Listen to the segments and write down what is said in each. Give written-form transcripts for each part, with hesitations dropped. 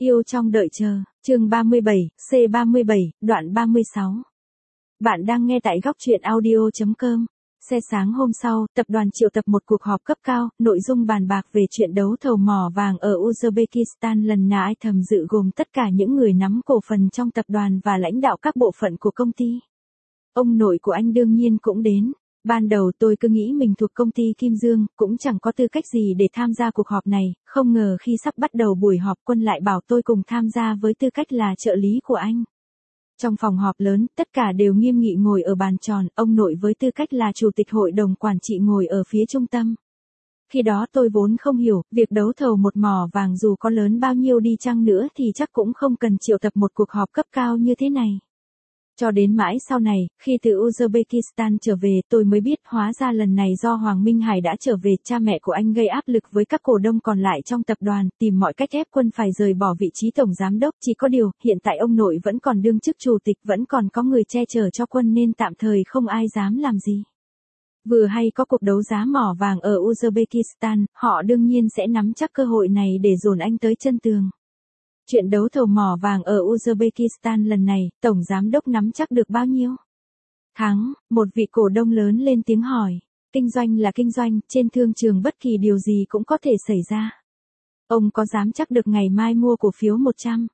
Yêu trong đợi chờ, chương 37, C37, đoạn 36. Bạn đang nghe tại góc truyện audio.com. Xe sáng hôm sau, tập đoàn triệu tập một cuộc họp cấp cao, nội dung bàn bạc về chuyện đấu thầu mỏ vàng ở Uzbekistan lần này tham dự gồm tất cả những người nắm cổ phần trong tập đoàn và lãnh đạo các bộ phận của công ty. Ông nội của anh đương nhiên cũng đến. Ban đầu tôi cứ nghĩ mình thuộc công ty Kim Dương, cũng chẳng có tư cách gì để tham gia cuộc họp này, không ngờ khi sắp bắt đầu buổi họp Quân lại bảo tôi cùng tham gia với tư cách là trợ lý của anh. Trong phòng họp lớn, tất cả đều nghiêm nghị ngồi ở bàn tròn, ông nội với tư cách là chủ tịch hội đồng quản trị ngồi ở phía trung tâm. Khi đó tôi vốn không hiểu, việc đấu thầu một mỏ vàng dù có lớn bao nhiêu đi chăng nữa thì chắc cũng không cần triệu tập một cuộc họp cấp cao như thế này. Cho đến mãi sau này, khi từ Uzbekistan trở về tôi mới biết hóa ra lần này do Hoàng Minh Hải đã trở về, cha mẹ của anh gây áp lực với các cổ đông còn lại trong tập đoàn, tìm mọi cách ép Quân phải rời bỏ vị trí tổng giám đốc. Chỉ có điều, hiện tại ông nội vẫn còn đương chức chủ tịch, vẫn còn có người che chở cho Quân nên tạm thời không ai dám làm gì. Vừa hay có cuộc đấu giá mỏ vàng ở Uzbekistan, họ đương nhiên sẽ nắm chắc cơ hội này để dồn anh tới chân tường. Chuyện đấu thầu mỏ vàng ở Uzbekistan lần này, tổng giám đốc nắm chắc được bao nhiêu? Thắng, một vị cổ đông lớn lên tiếng hỏi. Kinh doanh là kinh doanh, trên thương trường bất kỳ điều gì cũng có thể xảy ra. Ông có dám chắc được ngày mai mua cổ phiếu 100?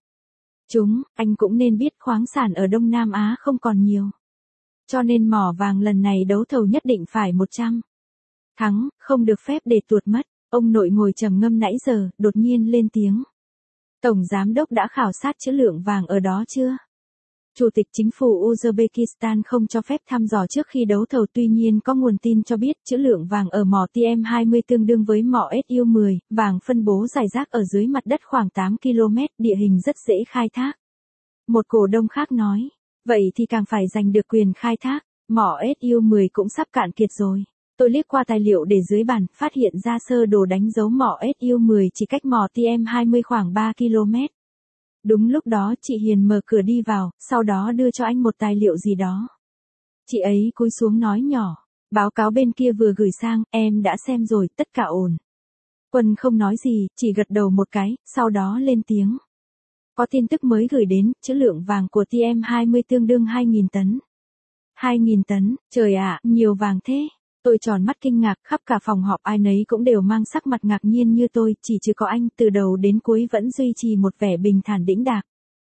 Anh cũng nên biết khoáng sản ở Đông Nam Á không còn nhiều. Cho nên mỏ vàng lần này đấu thầu nhất định phải 100. Thắng, không được phép để tuột mất. Ông nội ngồi trầm ngâm nãy giờ, đột nhiên lên tiếng. Tổng giám đốc đã khảo sát trữ lượng vàng ở đó chưa? Chủ tịch chính phủ Uzbekistan không cho phép thăm dò trước khi đấu thầu, tuy nhiên có nguồn tin cho biết trữ lượng vàng ở mỏ TM20 tương đương với mỏ SU10, vàng phân bố rải rác ở dưới mặt đất khoảng 8 km, địa hình rất dễ khai thác. Một cổ đông khác nói, vậy thì càng phải giành được quyền khai thác, mỏ SU10 cũng sắp cạn kiệt rồi. Tôi liếc qua tài liệu để dưới bàn, phát hiện ra sơ đồ đánh dấu mỏ SU10 chỉ cách mỏ TM20 khoảng 3 km. Đúng lúc đó chị Hiền mở cửa đi vào, sau đó đưa cho anh một tài liệu gì đó. Chị ấy cúi xuống nói nhỏ, báo cáo bên kia vừa gửi sang, em đã xem rồi, tất cả ổn. Quân không nói gì, chỉ gật đầu một cái, sau đó lên tiếng. Có tin tức mới gửi đến, trữ lượng vàng của TM20 tương đương 2.000 tấn. 2.000 tấn, trời ạ, nhiều vàng thế. Tôi tròn mắt kinh ngạc, khắp cả phòng họp ai nấy cũng đều mang sắc mặt ngạc nhiên như tôi, chỉ có anh từ đầu đến cuối vẫn duy trì một vẻ bình thản đĩnh đạc.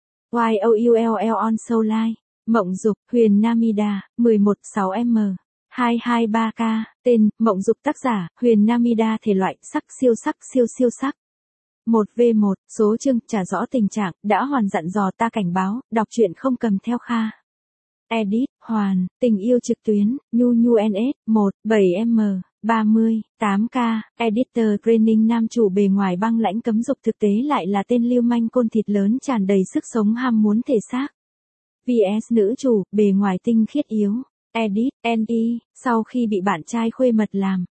YOULL on Soul Live, Mộng Dục, Huyền Namida, 11-6M, 223K, tên, Mộng Dục tác giả, Huyền Namida thể loại, sắc siêu sắc. 1v1, số chương, trả rõ tình trạng, đã hoàn dặn dò ta cảnh báo, đọc truyện không cầm theo Kha. Edit, Hoàn, tình yêu trực tuyến, Nhu NS, 1, 7M, 30, 8K, Editor Training nam chủ bề ngoài băng lãnh cấm dục thực tế lại là tên lưu manh côn thịt lớn tràn đầy sức sống ham muốn thể xác. VS nữ chủ, bề ngoài tinh khiết yếu. Edit, NE, sau khi bị bạn trai khuê mật làm.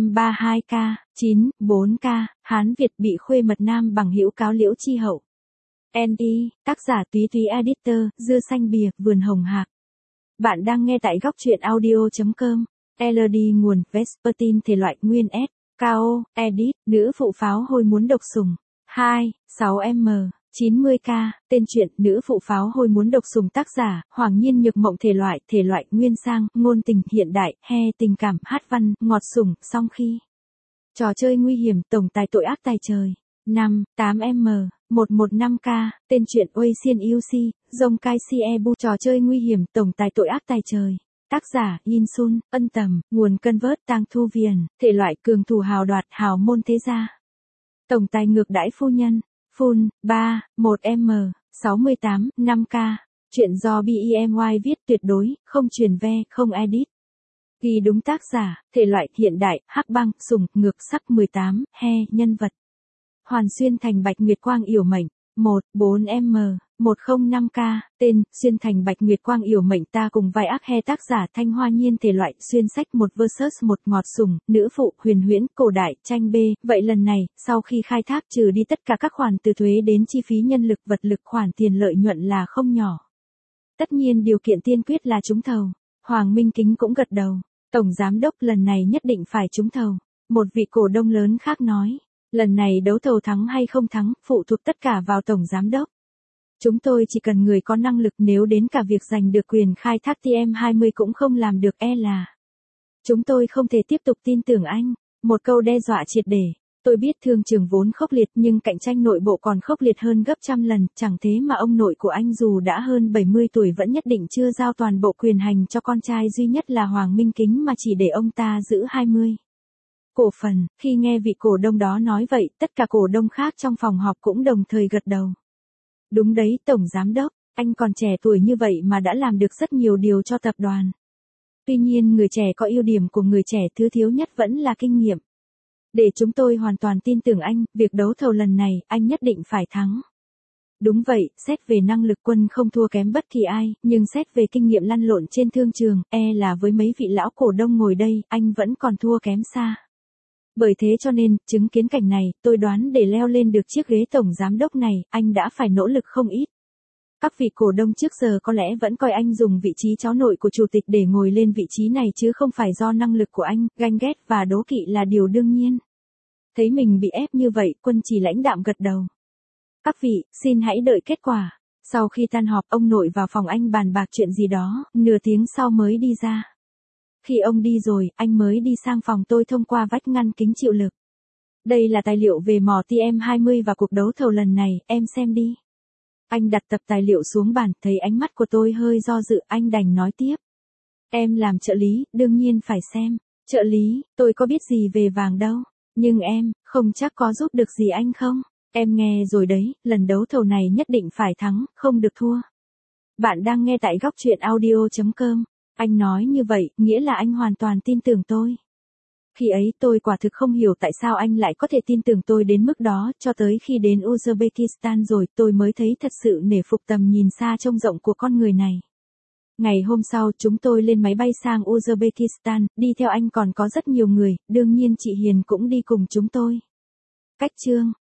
532K, 9, 4K, Hán Việt bị khuê mật nam bằng hữu cáo Liễu Chi Hậu. NE, tác giả Túy Editor, Dưa xanh bìa, vườn hồng hạc. Bạn đang nghe tại góc truyện audio.com. LD nguồn, Vespertine thể loại nguyên S. KO, Edit, nữ phụ pháo hôi muốn độc sủng. 2, 6M, 90K, tên truyện, nữ phụ pháo hôi muốn độc sủng tác giả, Hoàng Nhiên Nhược Mộng thể loại nguyên sang, ngôn tình, hiện đại, tình cảm, hát văn, ngọt sủng, song khi. Trò chơi nguy hiểm, tổng tài tội ác tài trời. 5, 8M, 115K, tên truyện Uy Xiên Yêu Si, Dông Cai Si Ebu, trò chơi nguy hiểm, tổng tài tội ác tài trời. Tác giả, Yin Sun, Ân Tầm, nguồn Convert, Tang Thu Viền, thể loại cường thủ hào đoạt, hào môn thế gia. Tổng tài ngược đãi phu nhân, Full, 3, 1M, 68, 5K, chuyện do BEMY viết tuyệt đối, không truyền ve, không edit. Ghi đúng tác giả, thể loại hiện đại, hắc băng, sủng, ngược sắc 18, nhân vật. Hoàn Xuyên Thành Bạch Nguyệt Quang Yểu Mệnh, 1, 4M, 105K, tên, Xuyên Thành Bạch Nguyệt Quang Yểu Mệnh ta cùng vai ác tác giả Thanh Hoa Nhiên thể loại, xuyên sách 1 vs 1 ngọt sủng, nữ phụ, huyền huyễn, cổ đại, tranh B, vậy lần này, sau khi khai thác trừ đi tất cả các khoản từ thuế đến chi phí nhân lực vật lực khoản tiền lợi nhuận là không nhỏ. Tất nhiên điều kiện tiên quyết là trúng thầu. Hoàng Minh Kính cũng gật đầu. Tổng giám đốc lần này nhất định phải trúng thầu. Một vị cổ đông lớn khác nói. Lần này đấu thầu thắng hay không thắng, phụ thuộc tất cả vào Tổng Giám đốc. Chúng tôi chỉ cần người có năng lực, nếu đến cả việc giành được quyền khai thác TM20 cũng không làm được e là. Chúng tôi không thể tiếp tục tin tưởng anh. Một câu đe dọa triệt để. Tôi biết thương trường vốn khốc liệt nhưng cạnh tranh nội bộ còn khốc liệt hơn gấp trăm lần, chẳng thế mà ông nội của anh dù đã hơn 70 tuổi vẫn nhất định chưa giao toàn bộ quyền hành cho con trai duy nhất là Hoàng Minh Kính mà chỉ để ông ta giữ 20 cổ phần. Khi nghe vị cổ đông đó nói vậy, tất cả cổ đông khác trong phòng họp cũng đồng thời gật đầu. Đúng đấy, Tổng Giám đốc, anh còn trẻ tuổi như vậy mà đã làm được rất nhiều điều cho tập đoàn. Tuy nhiên người trẻ có ưu điểm của người trẻ, thứ thiếu nhất vẫn là kinh nghiệm. Để chúng tôi hoàn toàn tin tưởng anh, việc đấu thầu lần này, anh nhất định phải thắng. Đúng vậy, xét về năng lực Quân không thua kém bất kỳ ai, nhưng xét về kinh nghiệm lăn lộn trên thương trường, e là với mấy vị lão cổ đông ngồi đây, anh vẫn còn thua kém xa. Bởi thế cho nên, chứng kiến cảnh này, tôi đoán để leo lên được chiếc ghế Tổng Giám đốc này, anh đã phải nỗ lực không ít. Các vị cổ đông trước giờ có lẽ vẫn coi anh dùng vị trí cháu nội của chủ tịch để ngồi lên vị trí này chứ không phải do năng lực của anh, ganh ghét và đố kỵ là điều đương nhiên. Thấy mình bị ép như vậy, Quân chỉ lãnh đạm gật đầu. Các vị, xin hãy đợi kết quả. Sau khi tan họp, ông nội vào phòng anh bàn bạc chuyện gì đó, nửa tiếng sau mới đi ra. Khi ông đi rồi, anh mới đi sang phòng tôi thông qua vách ngăn kính chịu lực. Đây là tài liệu về mỏ TM20 và cuộc đấu thầu lần này, em xem đi. Anh đặt tập tài liệu xuống bàn, thấy ánh mắt của tôi hơi do dự, anh đành nói tiếp. Em làm trợ lý, đương nhiên phải xem. Trợ lý, tôi có biết gì về vàng đâu. Nhưng em, không chắc có giúp được gì anh không? Em nghe rồi đấy, lần đấu thầu này nhất định phải thắng, không được thua. Bạn đang nghe tại góc truyện audio.com. Anh nói như vậy, nghĩa là anh hoàn toàn tin tưởng tôi. Khi ấy tôi quả thực không hiểu tại sao anh lại có thể tin tưởng tôi đến mức đó, cho tới khi đến Uzbekistan rồi tôi mới thấy thật sự nể phục tầm nhìn xa trông rộng của con người này. Ngày hôm sau chúng tôi lên máy bay sang Uzbekistan, đi theo anh còn có rất nhiều người, đương nhiên chị Hiền cũng đi cùng chúng tôi. Cách chương